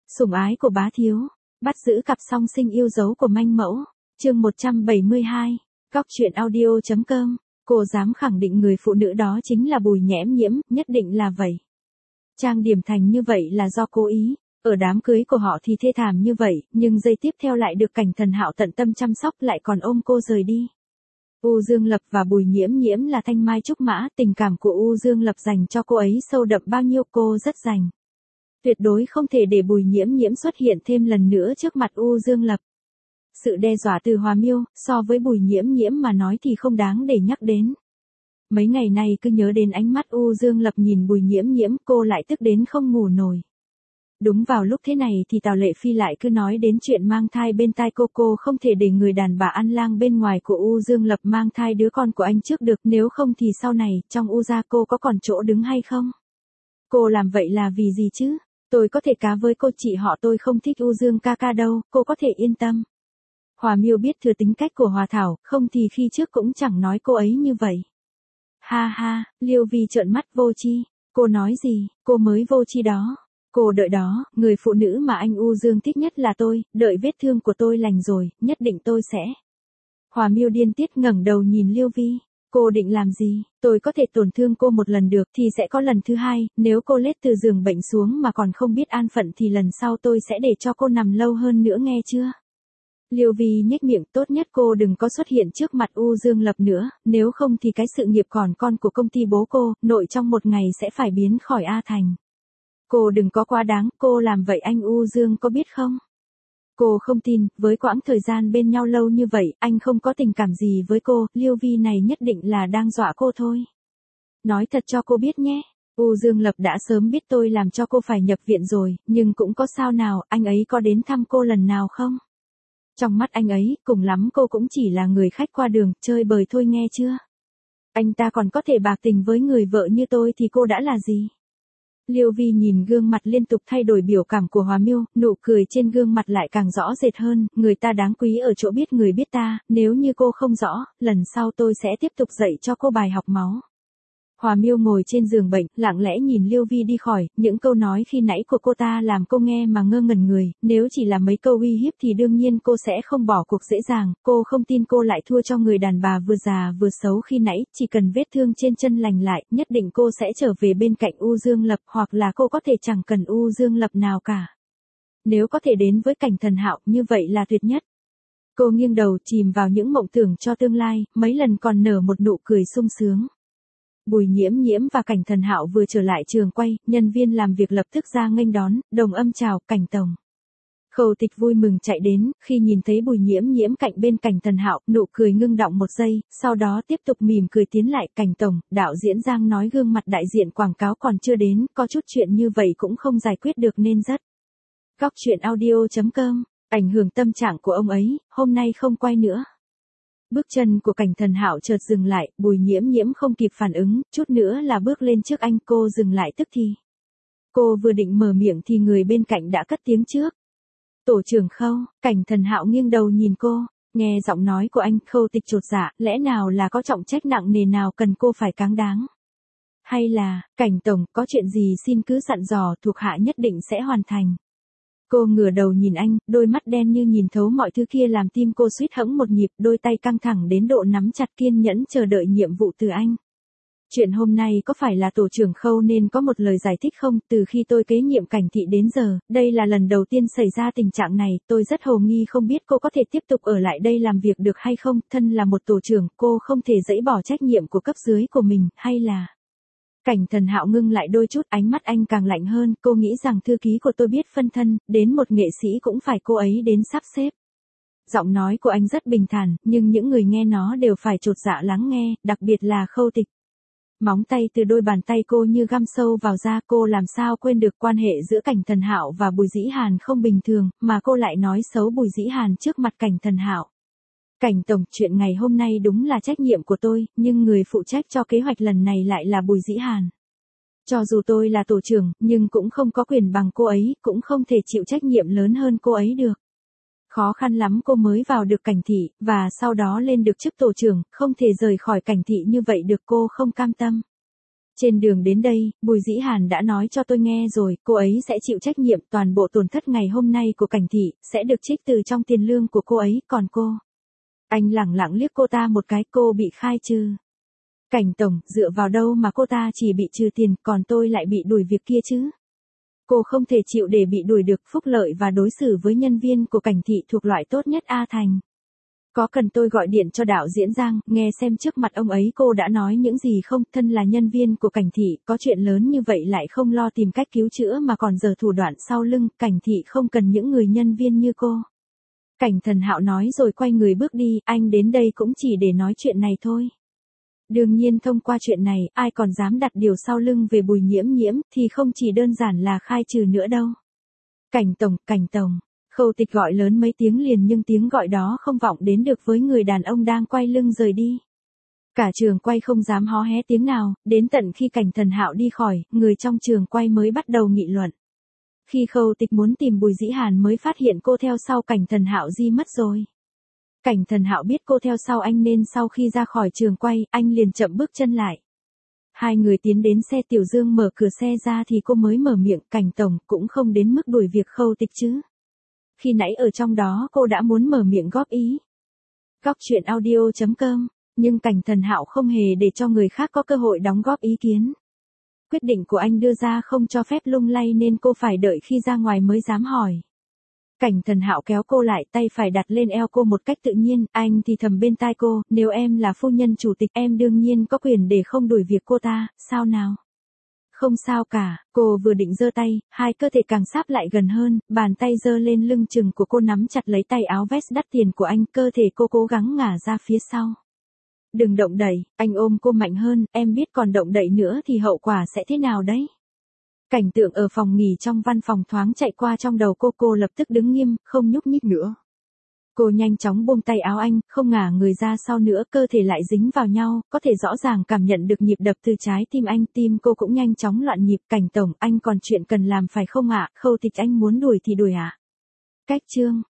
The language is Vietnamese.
Sủng ái của bá thiếu, bắt giữ cặp song sinh yêu dấu của manh mẫu, chương 172, Góc truyện audio.com, cô dám khẳng định người phụ nữ đó chính là Bùi Nhẽm Nhiễm, nhất định là vậy. Trang điểm thành như vậy là do cố ý, ở đám cưới của họ thì thê thảm như vậy, nhưng giây tiếp theo lại được Cảnh Thần Hạo tận tâm chăm sóc lại còn ôm cô rời đi. U Dương Lập và Bùi Nhiễm Nhiễm là thanh mai trúc mã, tình cảm của U Dương Lập dành cho cô ấy sâu đậm bao nhiêu cô rất dành. Tuyệt đối không thể để Bùi Nhiễm Nhiễm xuất hiện thêm lần nữa trước mặt U Dương Lập. Sự đe dọa từ Hòa Miêu, so với Bùi Nhiễm Nhiễm mà nói thì không đáng để nhắc đến. Mấy ngày nay cứ nhớ đến ánh mắt U Dương Lập nhìn Bùi Nhiễm Nhiễm, cô lại tức đến không ngủ nổi. Đúng vào lúc thế này thì Tào Lệ Phi lại cứ nói đến chuyện mang thai bên tai cô không thể để người đàn bà ăn lang bên ngoài của U Dương Lập mang thai đứa con của anh trước được, nếu không thì sau này, trong U gia cô có còn chỗ đứng hay không? Cô làm vậy là vì gì chứ? Tôi có thể cá với cô, chị họ tôi không thích U Dương ca ca đâu, cô có thể yên tâm. Hòa Miêu biết thừa tính cách của Hòa Thảo, không thì khi trước cũng chẳng nói cô ấy như vậy. Ha ha, Liêu Vi trợn mắt vô tri, cô nói gì, cô mới vô tri đó. Cô đợi đó, người phụ nữ mà anh U Dương thích nhất là tôi, đợi vết thương của tôi lành rồi, nhất định tôi sẽ. Hòa Miêu điên tiết ngẩng đầu nhìn Liêu Vi, cô định làm gì, tôi có thể tổn thương cô một lần được thì sẽ có lần thứ hai, nếu cô lết từ giường bệnh xuống mà còn không biết an phận thì lần sau tôi sẽ để cho cô nằm lâu hơn nữa nghe chưa? Liêu Vi nhếch miệng, tốt nhất cô đừng có xuất hiện trước mặt U Dương Lập nữa, nếu không thì cái sự nghiệp còn con của công ty bố cô, nội trong một ngày sẽ phải biến khỏi A Thành. Cô đừng có quá đáng, cô làm vậy anh U Dương có biết không? Cô không tin, với quãng thời gian bên nhau lâu như vậy, anh không có tình cảm gì với cô, Liêu Vi này nhất định là đang dọa cô thôi. Nói thật cho cô biết nhé, U Dương Lập đã sớm biết tôi làm cho cô phải nhập viện rồi, nhưng cũng có sao nào, anh ấy có đến thăm cô lần nào không? Trong mắt anh ấy, cùng lắm cô cũng chỉ là người khách qua đường, chơi bời thôi nghe chưa? Anh ta còn có thể bạc tình với người vợ như tôi thì cô đã là gì? Liêu Vi nhìn gương mặt liên tục thay đổi biểu cảm của Hòa Miêu, nụ cười trên gương mặt lại càng rõ rệt hơn, người ta đáng quý ở chỗ biết người biết ta, nếu như cô không rõ, lần sau tôi sẽ tiếp tục dạy cho cô bài học máu. Hòa Miêu ngồi trên giường bệnh, lặng lẽ nhìn Liêu Vi đi khỏi, những câu nói khi nãy của cô ta làm cô nghe mà ngơ ngẩn người, nếu chỉ là mấy câu uy hiếp thì đương nhiên cô sẽ không bỏ cuộc dễ dàng, cô không tin cô lại thua cho người đàn bà vừa già vừa xấu khi nãy, chỉ cần vết thương trên chân lành lại, nhất định cô sẽ trở về bên cạnh U Dương Lập, hoặc là cô có thể chẳng cần U Dương Lập nào cả. Nếu có thể đến với Cảnh Thần Hạo, như vậy là tuyệt nhất. Cô nghiêng đầu chìm vào những mộng tưởng cho tương lai, mấy lần còn nở một nụ cười sung sướng. Bùi Nhiễm Nhiễm và Cảnh Thần Hạo vừa trở lại trường quay, nhân viên làm việc lập tức ra nghênh đón, đồng âm chào, Cảnh tổng. Khâu Tịch vui mừng chạy đến, khi nhìn thấy Bùi Nhiễm Nhiễm cạnh bên Cảnh Thần Hạo, nụ cười ngưng đọng một giây, sau đó tiếp tục mỉm cười tiến lại, Cảnh tổng, đạo diễn Giang nói gương mặt đại diện quảng cáo còn chưa đến, có chút chuyện như vậy cũng không giải quyết được nên rất. Góc truyện audio.com, ảnh hưởng tâm trạng của ông ấy, hôm nay không quay nữa. Bước chân của Cảnh Thần Hạo chợt dừng lại, Bùi Nhiễm Nhiễm không kịp phản ứng, chút nữa là bước lên trước anh, cô dừng lại tức thì. Cô vừa định mở miệng thì người bên cạnh đã cất tiếng trước. Tổ trưởng Khâu, Cảnh Thần Hạo nghiêng đầu nhìn cô, nghe giọng nói của anh, Khâu Tịch chột dạ, lẽ nào là có trọng trách nặng nề nào cần cô phải cáng đáng? Hay là, Cảnh tổng, có chuyện gì xin cứ dặn dò, thuộc hạ nhất định sẽ hoàn thành. Cô ngửa đầu nhìn anh, đôi mắt đen như nhìn thấu mọi thứ kia làm tim cô suýt hẫng một nhịp, đôi tay căng thẳng đến độ nắm chặt kiên nhẫn chờ đợi nhiệm vụ từ anh. Chuyện hôm nay có phải là tổ trưởng Khâu nên có một lời giải thích không? Từ khi tôi kế nhiệm Cảnh thị đến giờ, đây là lần đầu tiên xảy ra tình trạng này, tôi rất hồ nghi không biết cô có thể tiếp tục ở lại đây làm việc được hay không, thân là một tổ trưởng, cô không thể dẫy bỏ trách nhiệm của cấp dưới của mình, hay là... Cảnh Thần Hạo ngưng lại đôi chút, ánh mắt anh càng lạnh hơn, cô nghĩ rằng thư ký của tôi biết phân thân, đến một nghệ sĩ cũng phải cô ấy đến sắp xếp. Giọng nói của anh rất bình thản, nhưng những người nghe nó đều phải chột dạ lắng nghe, đặc biệt là Khâu Tịch. Móng tay từ đôi bàn tay cô như găm sâu vào da, cô làm sao quên được quan hệ giữa Cảnh Thần Hạo và Bùi Dĩ Hàn không bình thường, mà cô lại nói xấu Bùi Dĩ Hàn trước mặt Cảnh Thần Hạo. Cảnh tổng, chuyện ngày hôm nay đúng là trách nhiệm của tôi, nhưng người phụ trách cho kế hoạch lần này lại là Bùi Dĩ Hàn. Cho dù tôi là tổ trưởng, nhưng cũng không có quyền bằng cô ấy, cũng không thể chịu trách nhiệm lớn hơn cô ấy được. Khó khăn lắm cô mới vào được Cảnh thị, và sau đó lên được chức tổ trưởng, không thể rời khỏi Cảnh thị như vậy được, cô không cam tâm. Trên đường đến đây, Bùi Dĩ Hàn đã nói cho tôi nghe rồi, cô ấy sẽ chịu trách nhiệm toàn bộ tổn thất ngày hôm nay của Cảnh thị, sẽ được trích từ trong tiền lương của cô ấy, còn cô. Anh lẳng lặng liếc cô ta một cái, cô bị khai trừ. Cảnh tổng, dựa vào đâu mà cô ta chỉ bị trừ tiền, còn tôi lại bị đuổi việc kia chứ? Cô không thể chịu để bị đuổi được, phúc lợi và đối xử với nhân viên của Cảnh thị thuộc loại tốt nhất A Thành. Có cần tôi gọi điện cho đạo diễn Giang, nghe xem trước mặt ông ấy cô đã nói những gì không, thân là nhân viên của Cảnh thị, có chuyện lớn như vậy lại không lo tìm cách cứu chữa mà còn giở thủ đoạn sau lưng, Cảnh thị không cần những người nhân viên như cô. Cảnh Thần Hạo nói rồi quay người bước đi, anh đến đây cũng chỉ để nói chuyện này thôi. Đương nhiên thông qua chuyện này, ai còn dám đặt điều sau lưng về Bùi Nhiễm Nhiễm, thì không chỉ đơn giản là khai trừ nữa đâu. Cảnh tổng. Khâu Tịch gọi lớn mấy tiếng liền nhưng tiếng gọi đó không vọng đến được với người đàn ông đang quay lưng rời đi. Cả trường quay không dám hó hé tiếng nào, đến tận khi Cảnh Thần Hạo đi khỏi, người trong trường quay mới bắt đầu nghị luận. Khi Khâu Tịch muốn tìm Bùi Dĩ Hàn mới phát hiện cô theo sau Cảnh Thần Hạo di mất rồi. Cảnh Thần Hạo biết cô theo sau anh nên sau khi ra khỏi trường quay, anh liền chậm bước chân lại. Hai người tiến đến xe Tiểu Dương mở cửa xe ra thì cô mới mở miệng, Cảnh tổng cũng không đến mức đuổi việc Khâu Tịch chứ. Khi nãy ở trong đó cô đã muốn mở miệng góp ý. Góc truyện audio.com, nhưng Cảnh Thần Hạo không hề để cho người khác có cơ hội đóng góp ý kiến. Quyết định của anh đưa ra không cho phép lung lay nên cô phải đợi khi ra ngoài mới dám hỏi. Cảnh Thần Hạo kéo cô lại, tay phải đặt lên eo cô một cách tự nhiên, anh thì thầm bên tai cô, nếu em là phu nhân chủ tịch em đương nhiên có quyền để không đuổi việc cô ta, sao nào? Không sao cả, cô vừa định giơ tay, hai cơ thể càng sáp lại gần hơn, bàn tay giơ lên lưng chừng của cô nắm chặt lấy tay áo vest đắt tiền của anh, cơ thể cô cố gắng ngả ra phía sau. Đừng động đậy, anh ôm cô mạnh hơn, em biết còn động đậy nữa thì hậu quả sẽ thế nào đấy? Cảnh tượng ở phòng nghỉ trong văn phòng thoáng chạy qua trong đầu cô lập tức đứng nghiêm, không nhúc nhích nữa. Cô nhanh chóng buông tay áo anh, không ngả người ra sau nữa, cơ thể lại dính vào nhau, có thể rõ ràng cảm nhận được nhịp đập từ trái tim anh, tim cô cũng nhanh chóng loạn nhịp. Cảnh tổng, anh còn chuyện cần làm phải không ạ? Khâu Tịch anh muốn đuổi thì đuổi ạ. Cách chương